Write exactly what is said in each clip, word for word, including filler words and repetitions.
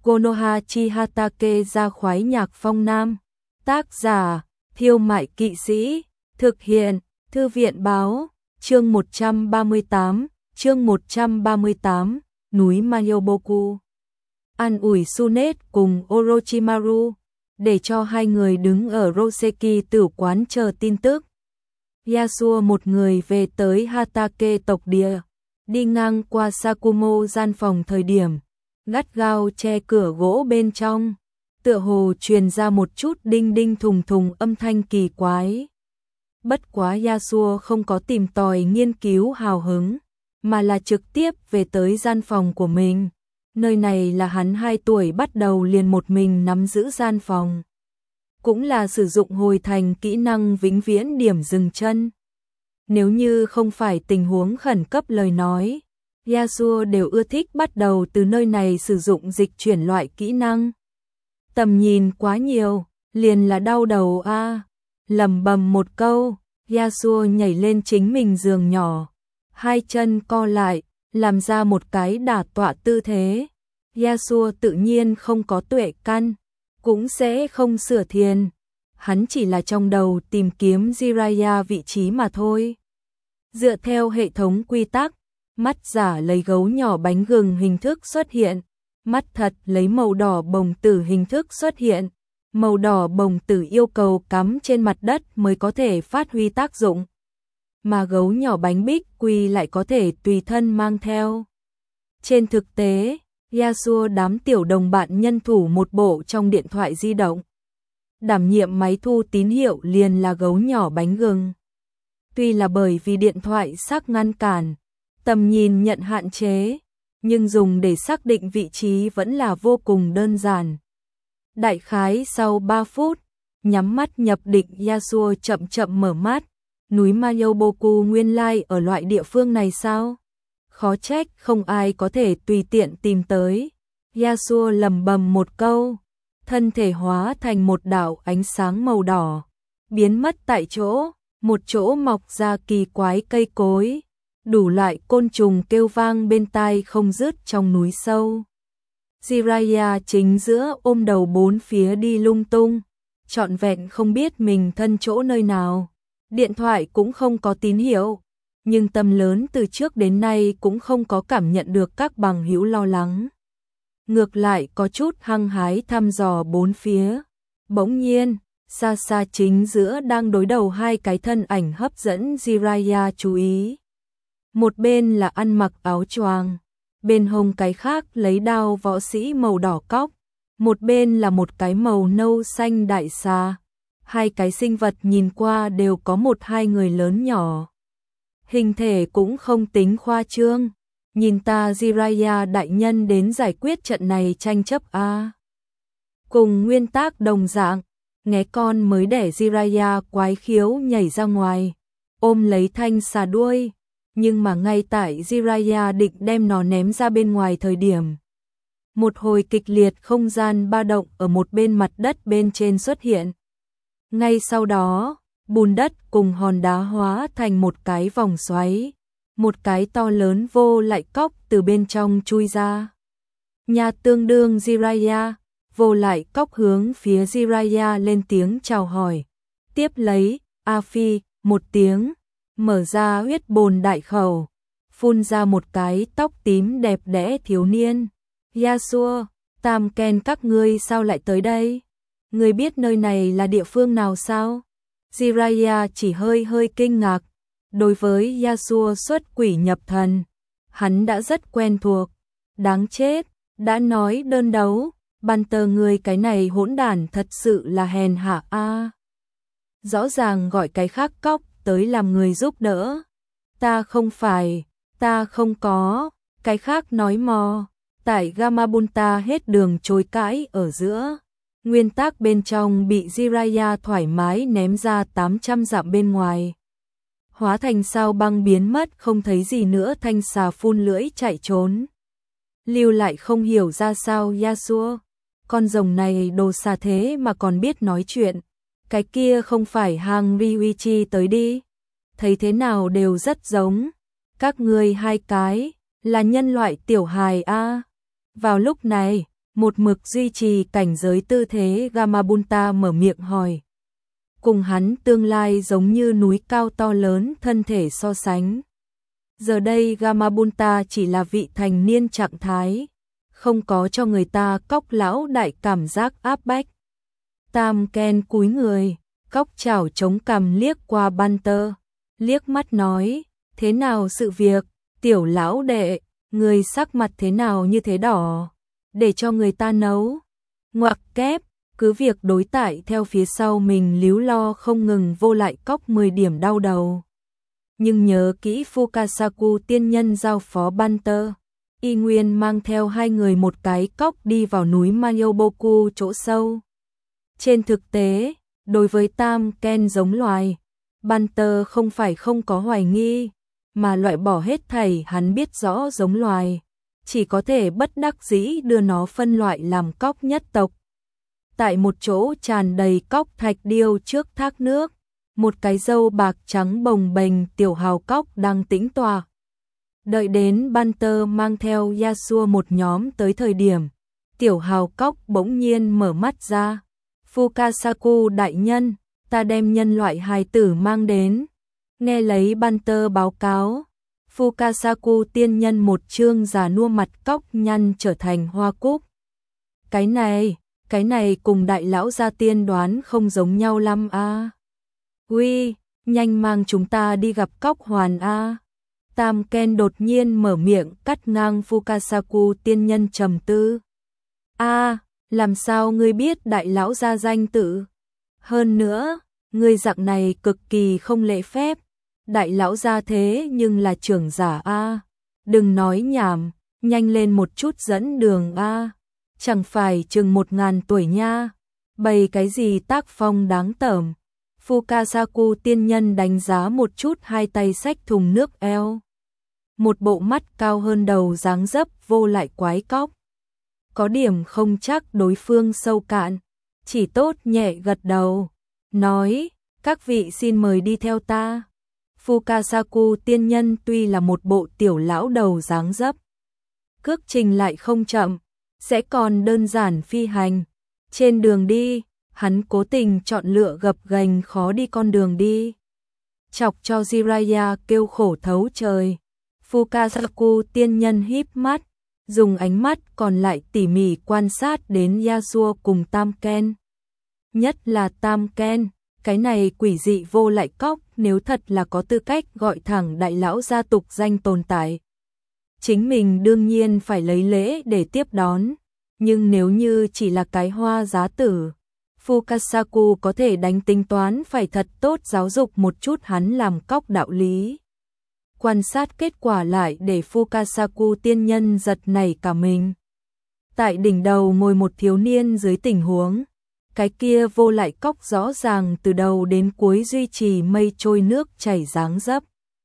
Konoha Hatake ra khoái nhạc phong nam. Tác giả, Thiêu Mại Kỵ Sĩ. Thực hiện, Thư viện Báo. Chương một trăm ba mươi tám, chương một trăm ba mươi tám, núi Mayoboku. An ủi Sunet cùng Orochimaru, để cho hai người đứng ở Roseki tử quán chờ tin tức. Yasuo một người về tới Hatake tộc địa, đi ngang qua Sakumo gian phòng thời điểm, gắt gao che cửa gỗ bên trong, tựa hồ truyền ra một chút đinh đinh thùng thùng âm thanh kỳ quái. Bất quá Yasuo không có tìm tòi nghiên cứu hào hứng, mà là trực tiếp về tới gian phòng của mình. Nơi này là hắn hai tuổi bắt đầu liền một mình nắm giữ gian phòng. Cũng là sử dụng hồi thành kỹ năng vĩnh viễn điểm dừng chân. Nếu như không phải tình huống khẩn cấp lời nói, Yasuo đều ưa thích bắt đầu từ nơi này sử dụng dịch chuyển loại kỹ năng. Tầm nhìn quá nhiều, liền là đau đầu a. À. Lẩm bẩm một câu, Yasuo nhảy lên chính mình giường nhỏ, hai chân co lại, làm ra một cái đả tọa tư thế. Yasuo tự nhiên không có tuệ căn, cũng sẽ không sửa thiền. Hắn chỉ là trong đầu tìm kiếm Jiraiya vị trí mà thôi. Dựa theo hệ thống quy tắc, mắt giả lấy gấu nhỏ bánh gừng hình thức xuất hiện, mắt thật lấy màu đỏ bồng tử hình thức xuất hiện. Màu đỏ bồng tử yêu cầu cắm trên mặt đất mới có thể phát huy tác dụng, mà gấu nhỏ bánh bích quy lại có thể tùy thân mang theo. Trên thực tế, Yasuo đám tiểu đồng bạn nhân thủ một bộ trong điện thoại di động. Đảm nhiệm máy thu tín hiệu liền là gấu nhỏ bánh gừng. Tuy là bởi vì điện thoại xác ngăn cản, tầm nhìn nhận hạn chế, nhưng dùng để xác định vị trí vẫn là vô cùng đơn giản. Đại khái sau ba phút, nhắm mắt nhập định Yasuo chậm chậm mở mắt. Núi Mayoboku nguyên lai ở loại địa phương này sao? Khó trách không ai có thể tùy tiện tìm tới. Yasuo lầm bầm một câu, thân thể hóa thành một đạo ánh sáng màu đỏ, biến mất tại chỗ. Một chỗ mọc ra kỳ quái cây cối, đủ loại côn trùng kêu vang bên tai không dứt trong núi sâu. Jiraiya chính giữa ôm đầu bốn phía đi lung tung, trọn vẹn không biết mình thân chỗ nơi nào. Điện thoại cũng không có tín hiệu, nhưng tâm lớn từ trước đến nay cũng không có cảm nhận được các bằng hữu lo lắng. Ngược lại có chút hăng hái thăm dò bốn phía. Bỗng nhiên, xa xa chính giữa đang đối đầu hai cái thân ảnh hấp dẫn Jiraiya chú ý. Một bên là ăn mặc áo choàng, bên hông cái khác lấy đao võ sĩ màu đỏ cóc, một bên là một cái màu nâu xanh đại xà. Hai cái sinh vật nhìn qua đều có một hai người lớn nhỏ. Hình thể cũng không tính khoa trương. Nhìn ta Jiraiya đại nhân đến giải quyết trận này tranh chấp a. À. Cùng nguyên tắc đồng dạng, nghe con mới đẻ Jiraiya quái khiếu nhảy ra ngoài, ôm lấy thanh xà đuôi. Nhưng mà ngay tại Jiraiya định đem nó ném ra bên ngoài thời điểm, một hồi kịch liệt không gian ba động ở một bên mặt đất bên trên xuất hiện. Ngay sau đó, bùn đất cùng hòn đá hóa thành một cái vòng xoáy, một cái to lớn vô lại cóc từ bên trong chui ra. Nhà tương đương Jiraiya, vô lại cóc hướng phía Jiraiya lên tiếng chào hỏi. Tiếp lấy, A Phi, một tiếng, mở ra huyết bồn đại khẩu, phun ra một cái tóc tím đẹp đẽ thiếu niên. Yasuo, Tam Ken các ngươi sao lại tới đây? Ngươi biết nơi này là địa phương nào sao? Jiraiya chỉ hơi hơi kinh ngạc. Đối với Yasuo xuất quỷ nhập thần, hắn đã rất quen thuộc. Đáng chết, đã nói đơn đấu, Banter ngươi cái này hỗn đản thật sự là hèn hạ a. À. Rõ ràng gọi cái khác cóc tới làm người giúp đỡ. Ta không phải, ta không có, cái khác nói mò. Tại Gamabunta hết đường chối cãi ở giữa. Nguyên tắc bên trong bị Jiraiya thoải mái ném ra tám trăm dặm bên ngoài. Hóa thành sao băng biến mất không thấy gì nữa, thanh xà phun lưỡi chạy trốn. Lưu lại không hiểu ra sao Yasuo. Con rồng này đồ xà thế mà còn biết nói chuyện. Cái kia không phải hàng Ryuichi tới đi. Thấy thế nào đều rất giống. Các ngươi hai cái là nhân loại tiểu hài a. À. Vào lúc này, một mực duy trì cảnh giới tư thế Gamabunta mở miệng hỏi. Cùng hắn tương lai giống như núi cao to lớn thân thể so sánh. Giờ đây Gamabunta chỉ là vị thành niên trạng thái, không có cho người ta cóc lão đại cảm giác áp bách. Tam Ken cúi người, cóc chảo chống cằm liếc qua Banter, liếc mắt nói, thế nào sự việc, tiểu lão đệ, người sắc mặt thế nào như thế đỏ, để cho người ta nấu. Ngoặc kép, cứ việc đối tại theo phía sau mình líu lo không ngừng vô lại cóc mười điểm đau đầu. Nhưng nhớ kỹ Fukasaku tiên nhân giao phó Banter, y nguyên mang theo hai người một cái cóc đi vào núi Mayoboku chỗ sâu. Trên thực tế, đối với Tam Ken giống loài, Banter không phải không có hoài nghi, mà loại bỏ hết thảy hắn biết rõ giống loài, chỉ có thể bất đắc dĩ đưa nó phân loại làm cóc nhất tộc. Tại một chỗ tràn đầy cóc thạch điêu trước thác nước, một cái râu bạc trắng bồng bềnh tiểu hào cóc đang tĩnh tọa. Đợi đến Banter mang theo Yasuo một nhóm tới thời điểm, tiểu hào cóc bỗng nhiên mở mắt ra. Fukasaku đại nhân, ta đem nhân loại hài tử mang đến. Nghe lấy Banter báo cáo, Fukasaku tiên nhân một trương già nua mặt cóc nhăn trở thành hoa cúc. Cái này, cái này cùng đại lão gia tiên đoán không giống nhau lắm a. À. Uy, nhanh mang chúng ta đi gặp cóc hoàn a. À. Tam Ken đột nhiên mở miệng cắt ngang Fukasaku tiên nhân trầm tư. A, à, làm sao ngươi biết đại lão gia danh tự? Hơn nữa, ngươi dạng này cực kỳ không lễ phép. Đại lão gia thế nhưng là trưởng giả a. À. Đừng nói nhảm, nhanh lên một chút dẫn đường a. À. Chẳng phải chừng một ngàn tuổi nha. Bày cái gì tác phong đáng tởm. Fukasaku tiên nhân đánh giá một chút hai tay xách thùng nước eo. Một bộ mắt cao hơn đầu dáng dấp vô lại quái cóc. Có điểm không chắc đối phương sâu cạn, chỉ tốt nhẹ gật đầu, nói, các vị xin mời đi theo ta. Fukasaku tiên nhân tuy là một bộ tiểu lão đầu dáng dấp, cước trình lại không chậm, sẽ còn đơn giản phi hành. Trên đường đi, hắn cố tình chọn lựa gập ghềnh khó đi con đường đi, chọc cho Jiraiya kêu khổ thấu trời. Fukasaku tiên nhân híp mắt, dùng ánh mắt còn lại tỉ mỉ quan sát đến Yasuo cùng Tam Ken. Nhất là Tam Ken, cái này quỷ dị vô lại cóc nếu thật là có tư cách gọi thẳng đại lão gia tục danh tồn tại. Chính mình đương nhiên phải lấy lễ để tiếp đón, nhưng nếu như chỉ là cái hoa giá tử, Fukasaku có thể đánh tính toán phải thật tốt giáo dục một chút hắn làm cóc đạo lý. Quan sát kết quả lại để Fukasaku tiên nhân giật nảy cả mình. Tại đỉnh đầu ngồi một thiếu niên dưới tình huống, cái kia vô lại cóc rõ ràng từ đầu đến cuối duy trì mây trôi nước chảy dáng dấp.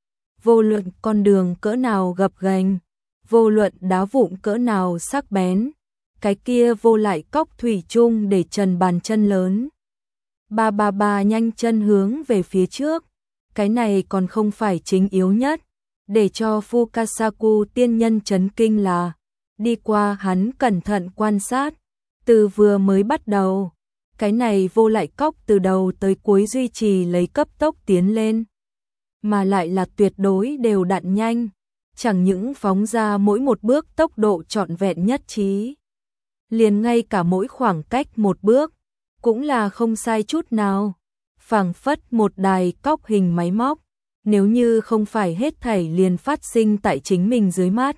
Vô luận con đường cỡ nào gập ghềnh, vô luận đá vụn cỡ nào sắc bén, cái kia vô lại cóc thủy chung để trần bàn chân lớn. Ba ba ba nhanh chân hướng về phía trước. Cái này còn không phải chính yếu nhất, để cho Fukasaku tiên nhân chấn kinh là, đi qua hắn cẩn thận quan sát, từ vừa mới bắt đầu, cái này vô lại cóc từ đầu tới cuối duy trì lấy cấp tốc tiến lên, mà lại là tuyệt đối đều đặn nhanh, chẳng những phóng ra mỗi một bước tốc độ trọn vẹn nhất trí, liền ngay cả mỗi khoảng cách một bước, cũng là không sai chút nào. Phảng phất một đài cóc hình máy móc, nếu như không phải hết thảy liền phát sinh tại chính mình dưới mắt.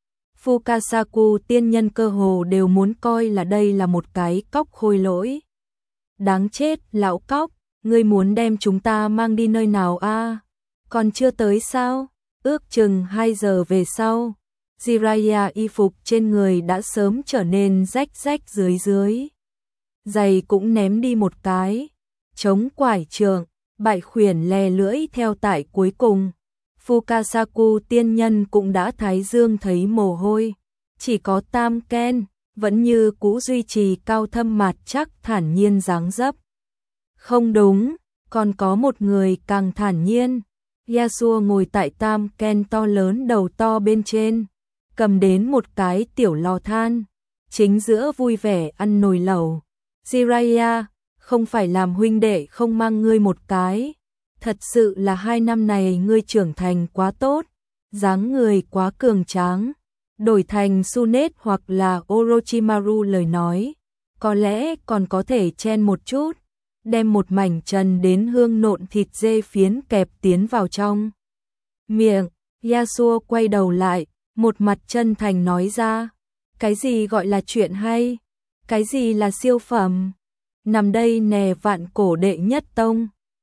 Fukasaku tiên nhân cơ hồ đều muốn coi là đây là một cái cóc khôi lỗi. Đáng chết, lão cóc, ngươi muốn đem chúng ta mang đi nơi nào a? À? Còn chưa tới sao? Ước chừng hai giờ về sau, Jiraiya y phục trên người đã sớm trở nên rách rách dưới dưới. Giày cũng ném đi một cái. Chống quải trường, bại khuyển lè lưỡi theo tại cuối cùng. Fukasaku tiên nhân cũng đã thái dương thấy mồ hôi. Chỉ có Tam Ken, vẫn như cũ duy trì cao thâm mạt chắc thản nhiên dáng dấp. Không đúng, còn có một người càng thản nhiên. Yasuo ngồi tại Tam Ken to lớn đầu to bên trên, cầm đến một cái tiểu lò than. chính giữa vui vẻ ăn nồi lẩu. Jiraiya, không phải làm huynh đệ không mang ngươi một cái. Thật sự là hai năm này ngươi trưởng thành quá tốt, dáng người quá cường tráng. Đổi thành Sunet hoặc là Orochimaru lời nói, có lẽ còn có thể chen một chút, đem một mảnh trần đến hương nộn thịt dê phiến kẹp tiến vào trong miệng. Yasuo quay đầu lại, một mặt chân thành nói ra, cái gì gọi là chuyện hay, cái gì là siêu phẩm, nằm đây nè vạn cổ đệ nhất tông.